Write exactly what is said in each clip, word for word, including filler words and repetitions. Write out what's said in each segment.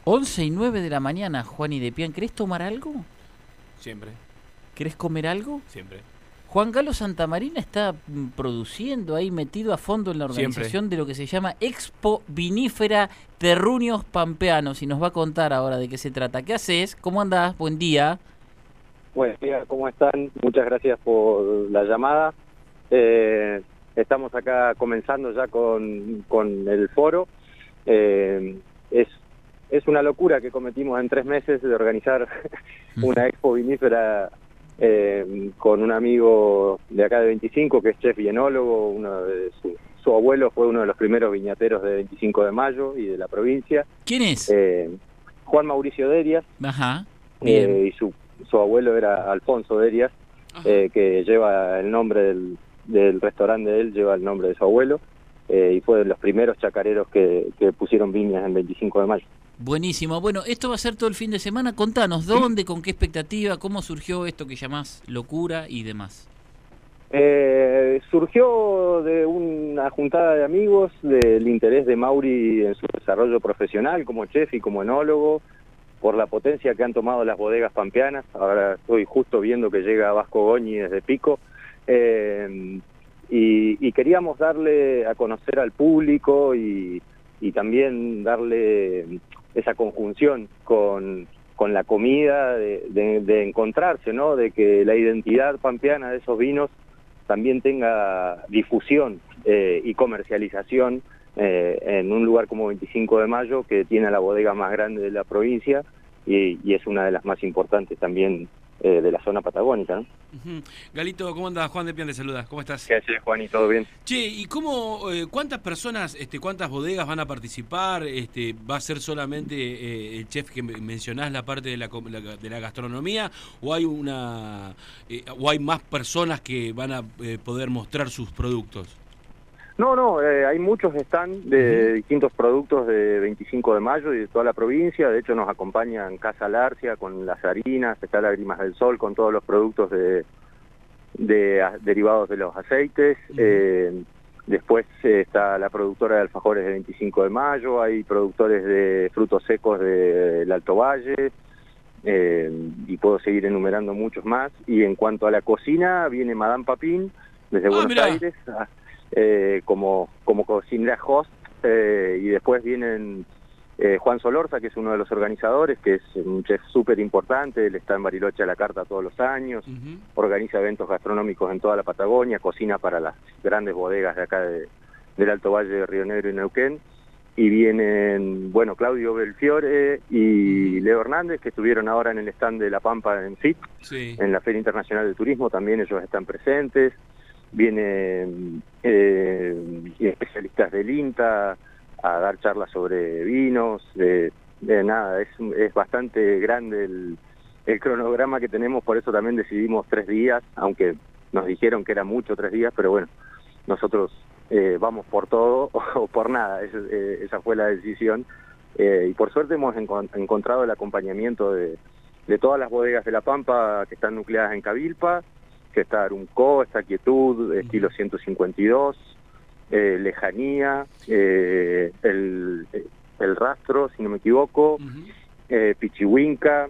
once y nueve de la mañana, Juan y Depián. ¿Querés tomar algo? Siempre. ¿Querés comer algo? Siempre. Juan Carlos Santamarina está mm, produciendo ahí, metido a fondo en la organización Siempre. de lo que se llama Expo Vinífera Terruños Pampeanos y nos va a contar ahora de qué se trata. ¿Qué haces? ¿Cómo andás? Buen día. Buen día, ¿cómo están? Muchas gracias por la llamada. Eh, estamos acá comenzando ya con, con el foro. Eh, es, es una locura que cometimos en tres meses de organizar una expo vinífera eh, con un amigo de acá de veinticinco, que es chef y enólogo. Uno de su, su abuelo fue uno de los primeros viñateros de veinticinco de mayo y de la provincia. ¿Quién es? Eh, Juan Mauricio Derias. Ajá, bien. Eh, y su su abuelo era Alfonso Derias, eh, que lleva el nombre del, del restaurante de él, lleva el nombre de su abuelo, eh, y fue de los primeros chacareros que, que pusieron viñas en veinticinco de mayo. Buenísimo. Bueno, esto va a ser todo el fin de semana. Contanos, ¿dónde, con qué expectativa, cómo surgió esto que llamás locura y demás? Eh, surgió de una juntada de amigos, del interés de Mauri en su desarrollo profesional como chef y como enólogo, por la potencia que han tomado las bodegas pampeanas. Ahora estoy justo viendo que llega Vasco Goñi desde Pico, eh, y, y queríamos darle a conocer al público y, y también darle esa conjunción con, con la comida, de, de, de encontrarse, ¿no? De que la identidad pampeana de esos vinos también tenga difusión eh, y comercialización Eh, en un lugar como veinticinco de mayo, que tiene la bodega más grande de la provincia y, y es una de las más importantes también eh, de la zona patagónica, ¿no? Uh-huh. Galito, ¿cómo andás? Juan Depián te saluda. ¿Cómo estás? ¿Qué haces, Juan? ¿Y todo bien? Che, ¿y cómo, eh, cuántas personas, este, cuántas bodegas van a participar? Este, ¿Va a ser solamente eh, el chef que mencionás, la parte de la, de la gastronomía, o hay una, eh, o hay más personas que van a eh, poder mostrar sus productos? No, no, eh, hay muchos stands de uh-huh. distintos productos de veinticinco de mayo y de toda la provincia. De hecho, nos acompañan Casa Larcia con las harinas, está Lágrimas del Sol con todos los productos de, de a, derivados de los aceites. Uh-huh. eh, después eh, está la productora de alfajores de veinticinco de mayo, hay productores de frutos secos del de Alto Valle, eh, y puedo seguir enumerando muchos más. Y en cuanto a la cocina, viene Madame Papín desde ah, Buenos mirá. Aires, a, Eh, como, como cocinera host, eh, y después vienen eh, Juan Solorza, que es uno de los organizadores, que es un chef súper importante. Él está en Bariloche a la carta todos los años, uh-huh. organiza eventos gastronómicos en toda la Patagonia, cocina para las grandes bodegas de acá de, del Alto Valle de Río Negro y Neuquén. Y vienen, bueno, Claudio Belfiore y Leo Hernández, que estuvieron ahora en el stand de La Pampa en F I T, sí. en la Feria Internacional de Turismo, también ellos están presentes. Vienen eh, especialistas del INTA a dar charlas sobre vinos. De, de nada, es, es bastante grande el, el cronograma que tenemos, por eso también decidimos tres días, aunque nos dijeron que era mucho tres días, pero bueno, nosotros eh, vamos por todo o por nada, es, eh, esa fue la decisión. Eh, y por suerte hemos encont- encontrado el acompañamiento de, de todas las bodegas de La Pampa que están nucleadas en Cavilpa, que está Arumco, está Quietud, estilo ciento cincuenta y dos, eh, Lejanía, eh, el, el Rastro, si no me equivoco, uh-huh. eh, Pichihuinca,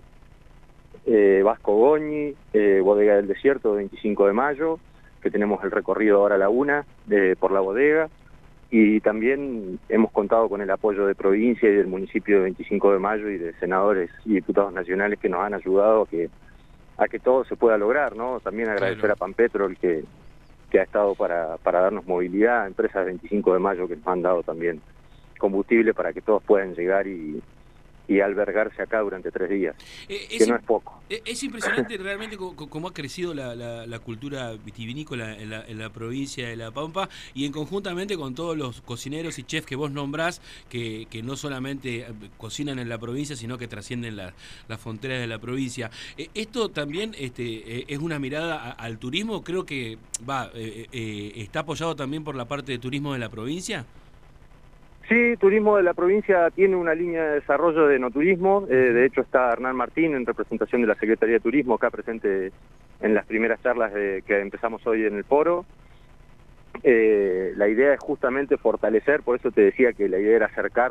eh, Vasco Goñi, eh, Bodega del Desierto de veinticinco de mayo, que tenemos el recorrido ahora a la una eh, por la bodega, y también hemos contado con el apoyo de provincia y del municipio de veinticinco de mayo y de senadores y diputados nacionales que nos han ayudado a que a que todo se pueda lograr, ¿no? También agradecer claro. a Pampetrol que, que ha estado para, para darnos movilidad, a empresas de veinticinco de mayo que nos han dado también combustible para que todos puedan llegar y, y albergarse acá durante tres días, eh, que no es poco. Es impresionante realmente cómo, cómo ha crecido la, la, la cultura vitivinícola en la, en la provincia de La Pampa, y en conjuntamente con todos los cocineros y chefs que vos nombrás, que, que no solamente cocinan en la provincia, sino que trascienden la, las fronteras de la provincia. Eh, esto también este, eh, es una mirada a, al turismo, creo que va eh, eh, está apoyado también por la parte de turismo de la provincia. Sí, Turismo de la provincia tiene una línea de desarrollo de enoturismo. Eh, de hecho está Hernán Martín en representación de la Secretaría de Turismo acá presente en las primeras charlas de, que empezamos hoy en el foro. Eh, la idea es justamente fortalecer, por eso te decía que la idea era acercar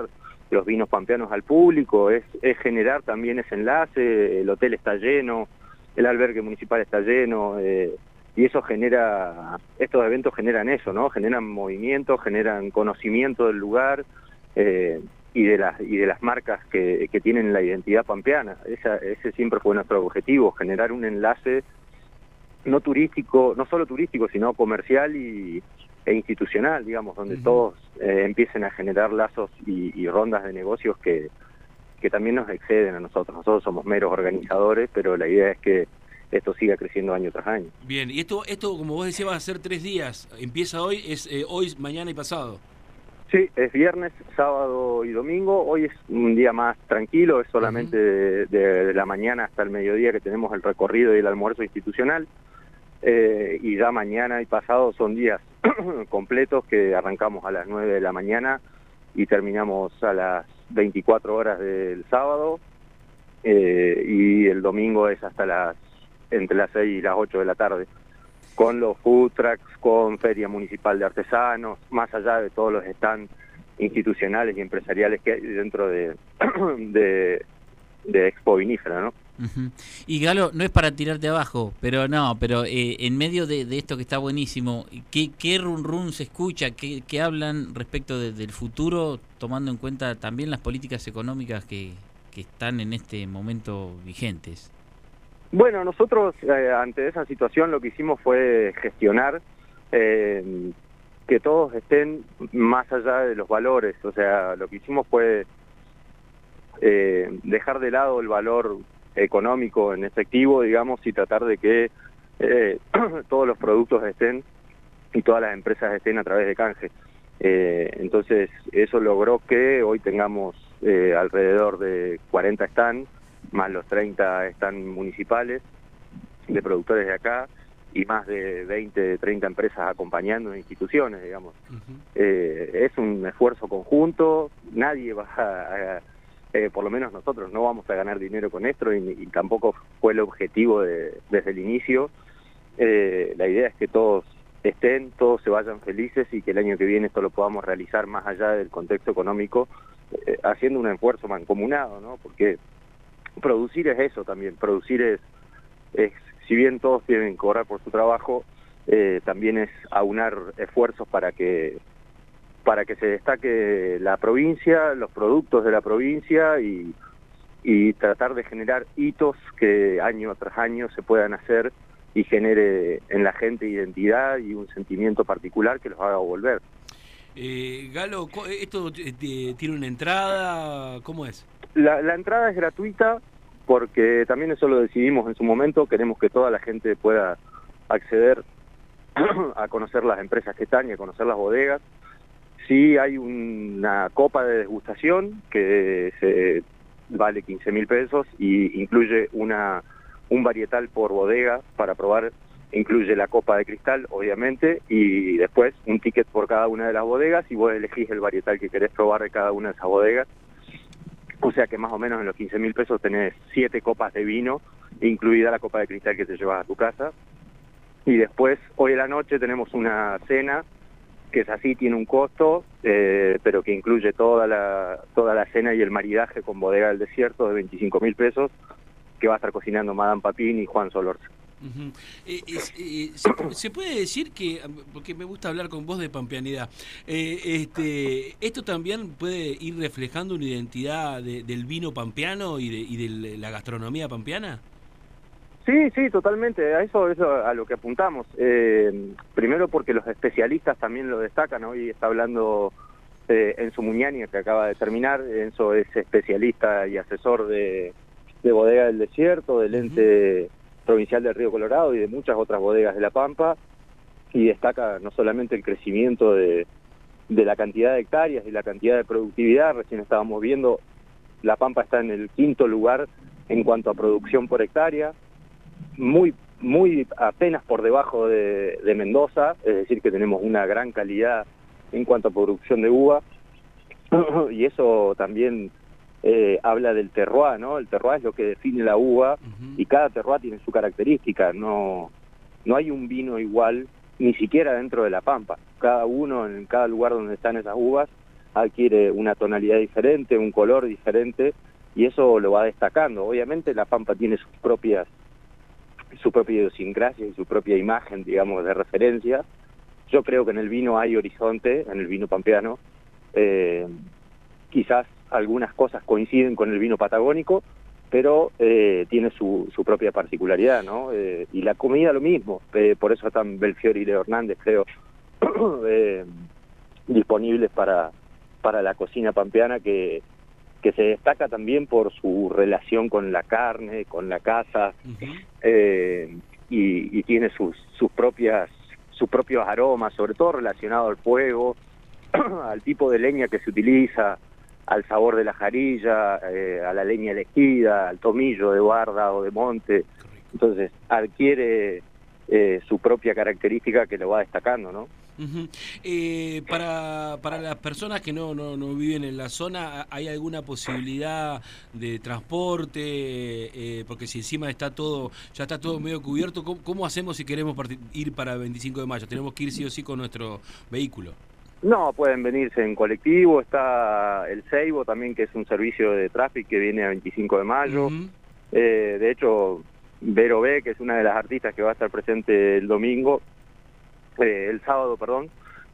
los vinos pampeanos al público, es, es generar también ese enlace. El hotel está lleno, el albergue municipal está lleno, eh, y eso genera, estos eventos generan eso, ¿no? Generan movimiento, generan conocimiento del lugar, eh, y de las y de las marcas que, que tienen la identidad pampeana. Esa, ese siempre fue nuestro objetivo, generar un enlace no turístico, no solo turístico, sino comercial y, e institucional, digamos, donde uh-huh. todos eh, empiecen a generar lazos y, y rondas de negocios que, que también nos exceden a nosotros. Nosotros somos meros organizadores, pero la idea es que esto siga creciendo año tras año. Bien, y esto, esto como vos decías, va a ser tres días. Empieza hoy, es eh, hoy, mañana y pasado. Sí, es viernes, sábado y domingo. Hoy es un día más tranquilo, es solamente uh-huh. de, de la mañana hasta el mediodía que tenemos el recorrido y el almuerzo institucional. Eh, y ya mañana y pasado son días completos que arrancamos a las nueve de la mañana y terminamos a las veinticuatro horas del sábado, eh, y el domingo es hasta las entre las seis y las ocho de la tarde, con los food trucks, con Feria Municipal de Artesanos, más allá de todos los stands institucionales y empresariales que hay dentro de, de, de Expo Vinífera, ¿no? Uh-huh. Y Galo, no es para tirarte abajo, pero no, pero eh, en medio de, de esto que está buenísimo, ¿qué, qué run run se escucha? ¿Qué, qué hablan respecto de, del futuro, tomando en cuenta también las políticas económicas que, que están en este momento vigentes? Bueno, nosotros eh, ante esa situación lo que hicimos fue gestionar eh, que todos estén más allá de los valores. O sea, lo que hicimos fue eh, dejar de lado el valor económico en efectivo, digamos, y tratar de que eh, todos los productos estén y todas las empresas estén a través de canje. Eh, entonces, eso logró que hoy tengamos eh, alrededor de cuarenta stands, más los treinta stands municipales de productores de acá, y más de veinte, treinta empresas acompañando en instituciones, digamos. Uh-huh. Eh, es un esfuerzo conjunto, nadie va a... a Eh, por lo menos nosotros no vamos a ganar dinero con esto, y, y tampoco fue el objetivo de, desde el inicio. Eh, la idea es que todos estén, todos se vayan felices y que el año que viene esto lo podamos realizar más allá del contexto económico, eh, haciendo un esfuerzo mancomunado, ¿no? Porque producir es eso también, producir es, es si bien todos tienen que cobrar por su trabajo, eh, también es aunar esfuerzos para que para que se destaque la provincia, los productos de la provincia, y, y tratar de generar hitos que año tras año se puedan hacer y genere en la gente identidad y un sentimiento particular que los haga volver. Eh, Galo, ¿esto tiene una entrada? ¿Cómo es? La, la entrada es gratuita, porque también eso lo decidimos en su momento. Queremos que toda la gente pueda acceder a conocer las empresas que están y a conocer las bodegas. Sí hay una copa de degustación que se vale quince mil pesos y incluye una un varietal por bodega para probar. Incluye la copa de cristal, obviamente, y después un ticket por cada una de las bodegas, y vos elegís el varietal que querés probar de cada una de esas bodegas. O sea que más o menos en los quince mil pesos tenés siete copas de vino, incluida la copa de cristal que te llevas a tu casa. Y después, hoy a la noche, tenemos una cena que es así, tiene un costo, eh, pero que incluye toda la toda la cena y el maridaje con Bodega del Desierto de veinticinco mil pesos, que va a estar cocinando Madame Papín y Juan Solorza. Uh-huh. eh, es, eh, se, se puede decir que, porque me gusta hablar con vos de pampeanidad, eh, este, esto también puede ir reflejando una identidad de, del vino pampeano y de, y de la gastronomía pampeana. Sí, sí, totalmente. A eso es a lo que apuntamos. Eh, primero porque los especialistas también lo destacan. Hoy está hablando eh, Enzo Muñani, que acaba de terminar. Enzo es especialista y asesor de, de Bodega del Desierto, del ente uh-huh. provincial del Río Colorado y de muchas otras bodegas de La Pampa, y destaca no solamente el crecimiento de, de la cantidad de hectáreas y la cantidad de productividad. Recién estábamos viendo, La Pampa está en el quinto lugar en cuanto a producción por hectárea, muy muy apenas por debajo de, de Mendoza, es decir que tenemos una gran calidad en cuanto a producción de uva, y eso también eh, habla del terroir, ¿no? El terroir es lo que define la uva, uh-huh. y cada terroir tiene su característica. No no hay un vino igual, ni siquiera dentro de La Pampa. Cada uno, en cada lugar donde están esas uvas, adquiere una tonalidad diferente, un color diferente, y eso lo va destacando. Obviamente la Pampa tiene sus propias, su propia idiosincrasia y su propia imagen, digamos, de referencia. Yo creo que en el vino hay horizonte, en el vino pampeano. Eh, quizás algunas cosas coinciden con el vino patagónico, pero eh, tiene su, su propia particularidad, ¿no? Eh, y la comida lo mismo, eh, por eso están Belfiore y Leo Hernández, creo, eh, disponibles para, para la cocina pampeana, que, que se destaca también por su relación con la carne, con la caza, uh-huh. eh, y, y tiene sus, sus propias, sus propios aromas, sobre todo relacionado al fuego, al tipo de leña que se utiliza, al sabor de la jarilla, eh, a la leña elegida, al tomillo de guarda o de monte. Entonces adquiere eh, su propia característica que lo va destacando, ¿no? Uh-huh. eh, para, para las personas que no, no, no viven en la zona, ¿hay alguna posibilidad de transporte? Eh, porque si encima está todo, ya está todo medio cubierto, ¿cómo, cómo hacemos si queremos ir para veinticinco de mayo? ¿Tenemos que ir sí o sí con nuestro vehículo? No, pueden venirse en colectivo, está el Seibo también, que es un servicio de tráfico que viene a veinticinco de mayo. Uh-huh. eh, de hecho, Vero B, que es una de las artistas que va a estar presente el domingo, eh, el sábado, perdón,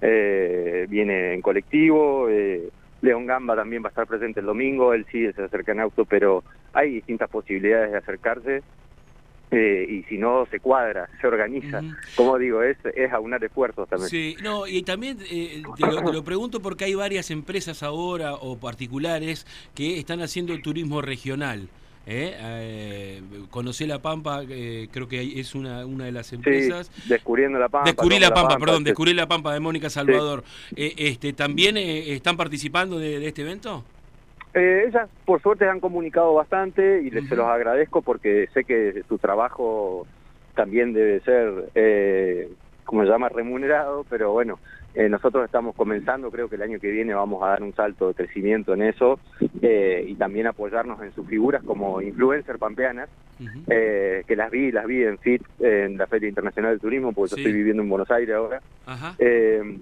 eh, viene en colectivo. eh, León Gamba también va a estar presente el domingo, él sí se acerca en auto, pero hay distintas posibilidades de acercarse. Eh, y si no, se cuadra, se organiza. Uh-huh. Como digo, es, es aunar esfuerzos también. Sí, no, y también eh, te, lo, te lo pregunto porque hay varias empresas ahora o particulares que están haciendo turismo regional. ¿eh? Eh, Conocé la Pampa, eh, creo que es una, una de las empresas. Sí, Descubriendo la Pampa. Descubrí la Pampa, la Pampa, perdón, sí. Descubrí la Pampa de Mónica Salvador. Sí. Eh, este, ¿También eh, están participando de, de este evento? Eh, ellas, por suerte, han comunicado bastante y les, uh-huh. se los agradezco porque sé que su trabajo también debe ser, eh, como se llama, remunerado, pero bueno, eh, nosotros estamos comenzando, creo que el año que viene vamos a dar un salto de crecimiento en eso eh, y también apoyarnos en sus figuras como influencer pampeanas, uh-huh. eh, que las vi, las vi en F I T, en la Feria Internacional del Turismo, porque sí. yo estoy viviendo en Buenos Aires ahora. Uh-huh. eh,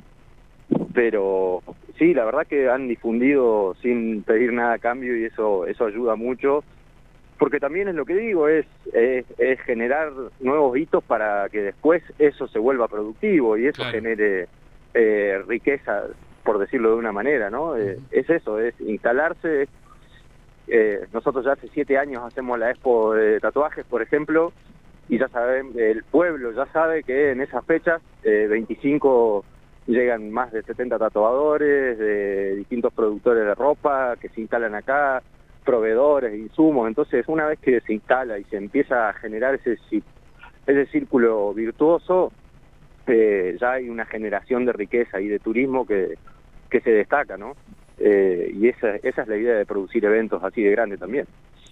pero sí, la verdad que han difundido sin pedir nada a cambio y eso eso ayuda mucho, porque también es lo que digo, es, es, es generar nuevos hitos para que después eso se vuelva productivo y eso claro. genere eh, riqueza, por decirlo de una manera, ¿no? Uh-huh. Eh, es eso, es instalarse. Eh, nosotros ya hace siete años hacemos la expo de tatuajes, por ejemplo, y ya saben, el pueblo ya sabe que en esas fechas, eh, veinticinco... llegan más de setenta tatuadores, de distintos productores de ropa que se instalan acá, proveedores, insumos. Entonces, una vez que se instala y se empieza a generar ese, ese círculo virtuoso, eh, ya hay una generación de riqueza y de turismo que, que se destaca, ¿no? Eh, y esa, esa es la idea de producir eventos así de grandes también.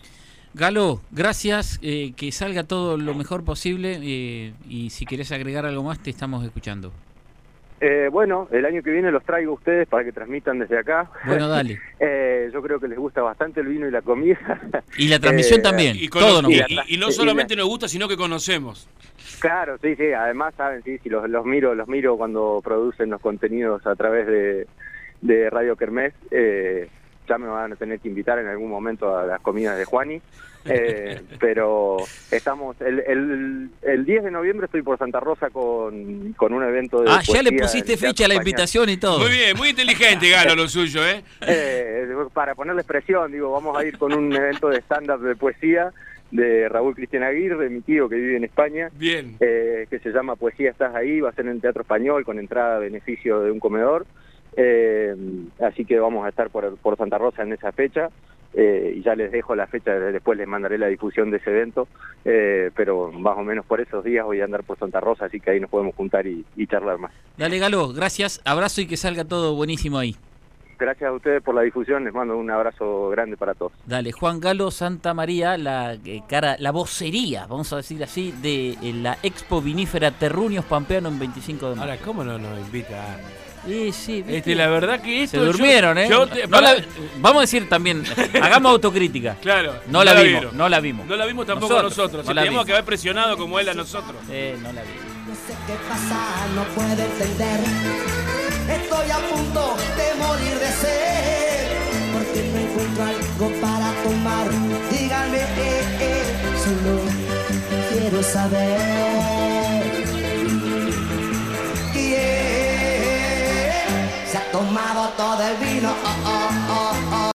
Galo, gracias, eh, que salga todo lo mejor posible eh, y si querés agregar algo más te estamos escuchando. Eh, bueno, el año que viene los traigo a ustedes para que transmitan desde acá. Bueno, dale. eh, yo creo que les gusta bastante el vino y la comida. Y la transmisión eh, también, y, todo nos y, gusta. Y, y no solamente nos gusta, sino que conocemos. Claro, sí, sí, además saben, sí, sí, los, los miro los miro cuando producen los contenidos a través de, de Radio Kermés. Eh, ya me van a tener que invitar en algún momento a las comidas de Juani. Eh, pero estamos el, el, el diez de noviembre estoy por Santa Rosa con, con un evento de ah ya le pusiste fecha a la invitación y todo. Muy bien, muy inteligente Galo lo suyo, ¿eh? eh para ponerle expresión, digo, vamos a ir con un evento de stand-up de poesía de Raúl Cristian Aguirre, mi tío que vive en España. Bien. Eh, que se llama Poesía Estás Ahí, va a ser en el Teatro Español con entrada a beneficio de un comedor. Eh, así que vamos a estar por, por Santa Rosa en esa fecha. Eh, y ya les dejo la fecha, después les mandaré la difusión de ese evento, eh, pero más o menos por esos días voy a andar por Santa Rosa, así que ahí nos podemos juntar y, y charlar más. Dale Galo, gracias, abrazo y que salga todo buenísimo ahí. Gracias a ustedes por la difusión, les mando un abrazo grande para todos. Dale, Juan Galo Santamaría, la eh, cara, la vocería, vamos a decir así, de eh, la Expo Vinífera Terruños Pampeano en veinticinco de mayo. Ahora, ¿cómo no nos invita? Sí, sí, este, la verdad que esto... Se durmieron, yo, ¿eh? Yo te, no la, vamos a decir también, hagamos autocrítica. Claro. No, no la, la vimos, vieron. no la vimos. No la vimos tampoco nosotros. nosotros. No si teníamos que haber presionado como él a nosotros. Eh, no la vimos. No sé qué pasa, no puedo entender. estoy a punto de morir de sed, porque no encuentro algo para tomar. Díganme, eh, eh, solo quiero saber quién se ha tomado todo el vino. Oh, oh, oh, oh.